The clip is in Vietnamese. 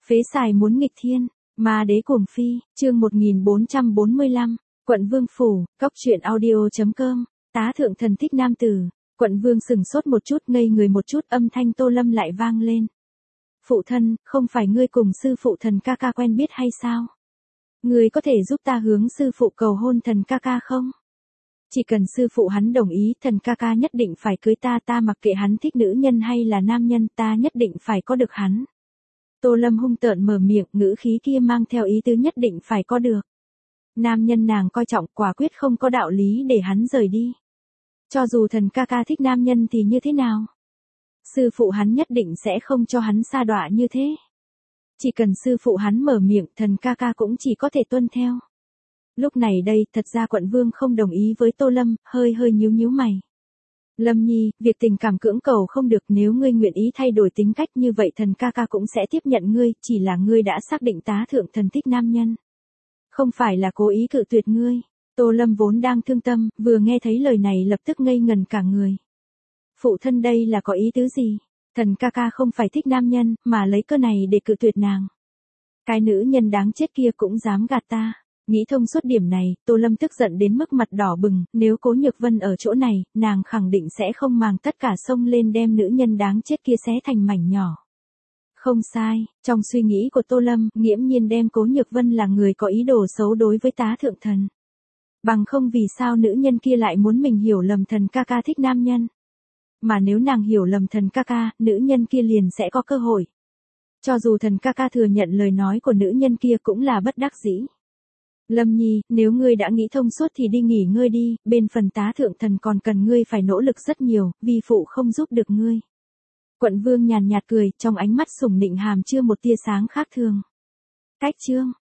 Phế xài muốn nghịch thiên, ma đế cuồng phi, chương 1445, quận Vương Phủ, cóc truyện audio.com, tá thượng thần thích nam tử, quận Vương sừng sốt một chút ngây người một chút âm thanh Tô Lâm lại vang lên. Phụ thân, không phải ngươi cùng sư phụ thần ca ca quen biết hay sao? Ngươi có thể giúp ta hướng sư phụ cầu hôn thần ca ca không? Chỉ cần sư phụ hắn đồng ý thần ca ca nhất định phải cưới ta mặc kệ hắn thích nữ nhân hay là nam nhân ta nhất định phải có được hắn. Tô Lâm hung tợn mở miệng ngữ khí kia mang theo ý tứ nhất định phải có được. Nam nhân nàng coi trọng quả quyết không có đạo lý để hắn rời đi. Cho dù thần ca ca thích nam nhân thì như thế nào? Sư phụ hắn nhất định sẽ không cho hắn sa đọa như thế. Chỉ cần sư phụ hắn mở miệng thần ca ca cũng chỉ có thể tuân theo. Lúc này đây thật ra quận Vương không đồng ý với Tô Lâm, hơi nhíu mày. Lâm Nhi, việc tình cảm cưỡng cầu không được nếu ngươi nguyện ý thay đổi tính cách như vậy thần ca ca cũng sẽ tiếp nhận ngươi, chỉ là ngươi đã xác định tá thượng thần thích nam nhân. Không phải là cố ý cự tuyệt ngươi. Tô Lâm vốn đang thương tâm, vừa nghe thấy lời này lập tức ngây ngần cả người. Phụ thân đây là có ý tứ gì? Thần ca ca không phải thích nam nhân, mà lấy cơ này để cự tuyệt nàng. Cái nữ nhân đáng chết kia cũng dám gạt ta. Nghĩ thông suốt điểm này, Tô Lâm tức giận đến mức mặt đỏ bừng, nếu Cố Nhược Vân ở chỗ này, nàng khẳng định sẽ không màng tất cả xông lên đem nữ nhân đáng chết kia xé thành mảnh nhỏ. Không sai, trong suy nghĩ của Tô Lâm, nghiễm nhiên đem Cố Nhược Vân là người có ý đồ xấu đối với tá thượng thần. Bằng không vì sao nữ nhân kia lại muốn mình hiểu lầm thần ca ca thích nam nhân. Mà nếu nàng hiểu lầm thần ca ca, nữ nhân kia liền sẽ có cơ hội. Cho dù thần ca ca thừa nhận lời nói của nữ nhân kia cũng là bất đắc dĩ. Lâm Nhi, nếu ngươi đã nghĩ thông suốt thì đi nghỉ ngơi đi, bên phần tá thượng thần còn cần ngươi phải nỗ lực rất nhiều, vì phụ không giúp được ngươi. Quận Vương nhàn nhạt cười, trong ánh mắt sủng nịnh hàm chưa một tia sáng khác thường. Cách chương,